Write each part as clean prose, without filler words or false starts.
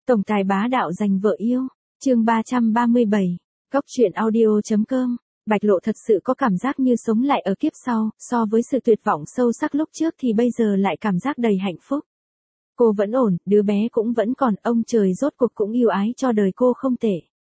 Tổng tài bá đạo giành vợ yêu. Chương 337. Cốc truyện audio.com. Bạch Lộ thật sự có cảm giác như sống lại ở kiếp sau, so với sự tuyệt vọng sâu sắc lúc trước thì bây giờ lại cảm giác đầy hạnh phúc. Cô vẫn ổn, đứa bé cũng vẫn còn, ông trời rốt cuộc cũng yêu ái cho đời cô không tệ.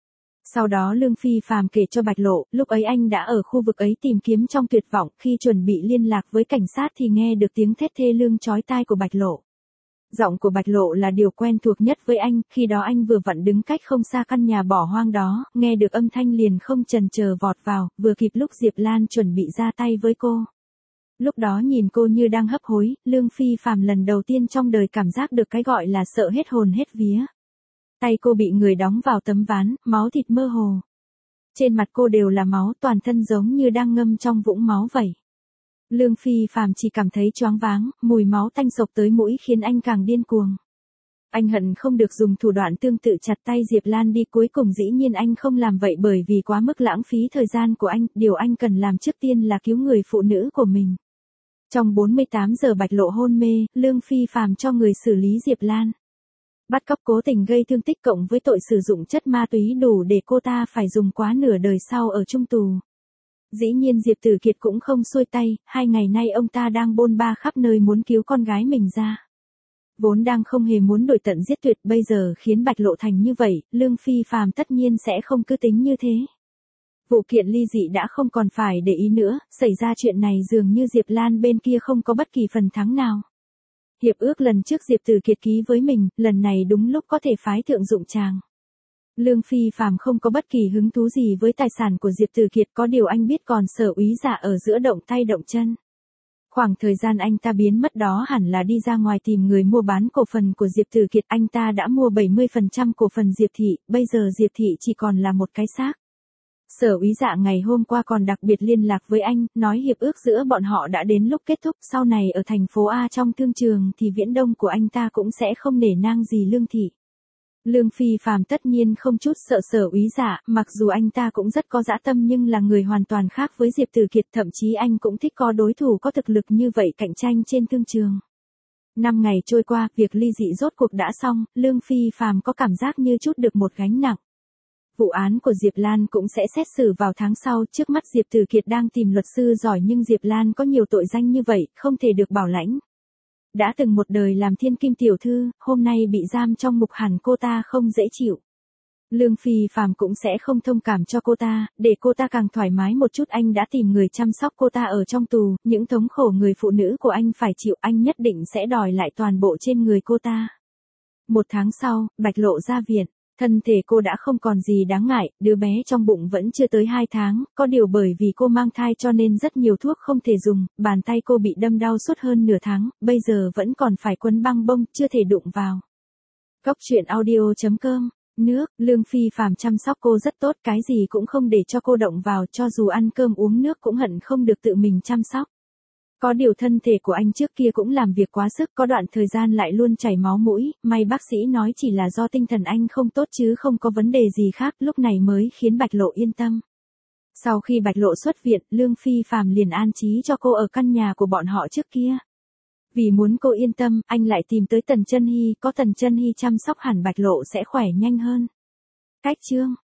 Sau đó Lương Phi Phàm kể cho Bạch Lộ, lúc ấy anh đã ở khu vực ấy tìm kiếm trong tuyệt vọng, khi chuẩn bị liên lạc với cảnh sát thì nghe được tiếng thét thê lương chói tai của Bạch Lộ. Giọng của Bạch Lộ là điều quen thuộc nhất với anh, khi đó anh vừa vặn đứng cách không xa căn nhà bỏ hoang đó, nghe được âm thanh liền không chần chờ vọt vào, vừa kịp lúc Diệp Lan chuẩn bị ra tay với cô. Lúc đó nhìn cô như đang hấp hối, Lương Phi Phàm lần đầu tiên trong đời cảm giác được cái gọi là sợ hết hồn hết vía. Tay cô bị người đóng vào tấm ván, máu thịt mơ hồ. Trên mặt cô đều là máu, toàn thân giống như đang ngâm trong vũng máu vậy. Lương Phi Phàm chỉ cảm thấy choáng váng, mùi máu tanh sộc tới mũi khiến anh càng điên cuồng. Anh hận không được dùng thủ đoạn tương tự chặt tay Diệp Lan đi, cuối cùng dĩ nhiên anh không làm vậy bởi vì quá mức lãng phí thời gian của anh, điều anh cần làm trước tiên là cứu người phụ nữ của mình. Trong 48 giờ Bạch Lộ hôn mê, Lương Phi Phàm cho người xử lý Diệp Lan. Bắt cóc cố tình gây thương tích cộng với tội sử dụng chất ma túy đủ để cô ta phải dùng quá nửa đời sau ở chung tù. Dĩ nhiên Diệp Tử Kiệt cũng không xuôi tay, 2 ngày nay ông ta đang bôn ba khắp nơi muốn cứu con gái mình ra. Vốn đang không hề muốn đuổi tận giết tuyệt, bây giờ khiến Bạch Lộ thành như vậy, Lương Phi Phàm tất nhiên sẽ không cứ tính như thế. Vụ kiện ly dị đã không còn phải để ý nữa, xảy ra chuyện này dường như Diệp Lan bên kia không có bất kỳ phần thắng nào. Hiệp ước lần trước Diệp Tử Kiệt ký với mình, lần này đúng lúc có thể phái thượng dụng chàng. Lương Phi Phàm không có bất kỳ hứng thú gì với tài sản của Diệp Tử Kiệt, có điều anh biết còn Sở úy dạ ở giữa động tay động chân. Khoảng thời gian anh ta biến mất đó hẳn là đi ra ngoài tìm người mua bán cổ phần của Diệp Tử Kiệt, anh ta đã mua 70% cổ phần Diệp Thị, bây giờ Diệp Thị chỉ còn là một cái xác. Sở úy dạ ngày hôm qua còn đặc biệt liên lạc với anh, nói hiệp ước giữa bọn họ đã đến lúc kết thúc, sau này ở thành phố A trong thương trường thì viễn đông của anh ta cũng sẽ không nể nang gì Lương Thị. Lương Phi Phàm tất nhiên không chút sợ Sở úy dạ, mặc dù anh ta cũng rất có dã tâm nhưng là người hoàn toàn khác với Diệp Tử Kiệt, thậm chí anh cũng thích có đối thủ có thực lực như vậy cạnh tranh trên thương trường. 5 ngày trôi qua, việc ly dị rốt cuộc đã xong, Lương Phi Phàm có cảm giác như chút được một gánh nặng. Vụ án của Diệp Lan cũng sẽ xét xử vào tháng sau, trước mắt Diệp Tử Kiệt đang tìm luật sư giỏi nhưng Diệp Lan có nhiều tội danh như vậy, không thể được bảo lãnh. Đã từng một đời làm thiên kim tiểu thư, hôm nay bị giam trong ngục hẳn cô ta không dễ chịu. Lương Phi Phàm cũng sẽ không thông cảm cho cô ta, để cô ta càng thoải mái một chút anh đã tìm người chăm sóc cô ta ở trong tù, những thống khổ người phụ nữ của anh phải chịu anh nhất định sẽ đòi lại toàn bộ trên người cô ta. 1 tháng sau, Bạch Lộ ra viện. Thân thể cô đã không còn gì đáng ngại, đứa bé trong bụng vẫn chưa tới 2 tháng, có điều bởi vì cô mang thai cho nên rất nhiều thuốc không thể dùng, bàn tay cô bị đâm đau suốt hơn nửa tháng, bây giờ vẫn còn phải quấn băng bông, chưa thể đụng vào. Cốc truyện audio.com. Nước, Lương Phi Phàm chăm sóc cô rất tốt, cái gì cũng không để cho cô động vào, cho dù ăn cơm uống nước cũng hận không được tự mình chăm sóc. Có điều thân thể của anh trước kia cũng làm việc quá sức, có đoạn thời gian lại luôn chảy máu mũi, may bác sĩ nói chỉ là do tinh thần anh không tốt chứ không có vấn đề gì khác, lúc này mới khiến Bạch Lộ yên tâm. Sau khi Bạch Lộ xuất viện, Lương Phi Phàm liền an trí cho cô ở căn nhà của bọn họ trước kia. Vì muốn cô yên tâm, anh lại tìm tới Tần Chân Hy, có Tần Chân Hy chăm sóc hẳn Bạch Lộ sẽ khỏe nhanh hơn. Cách chương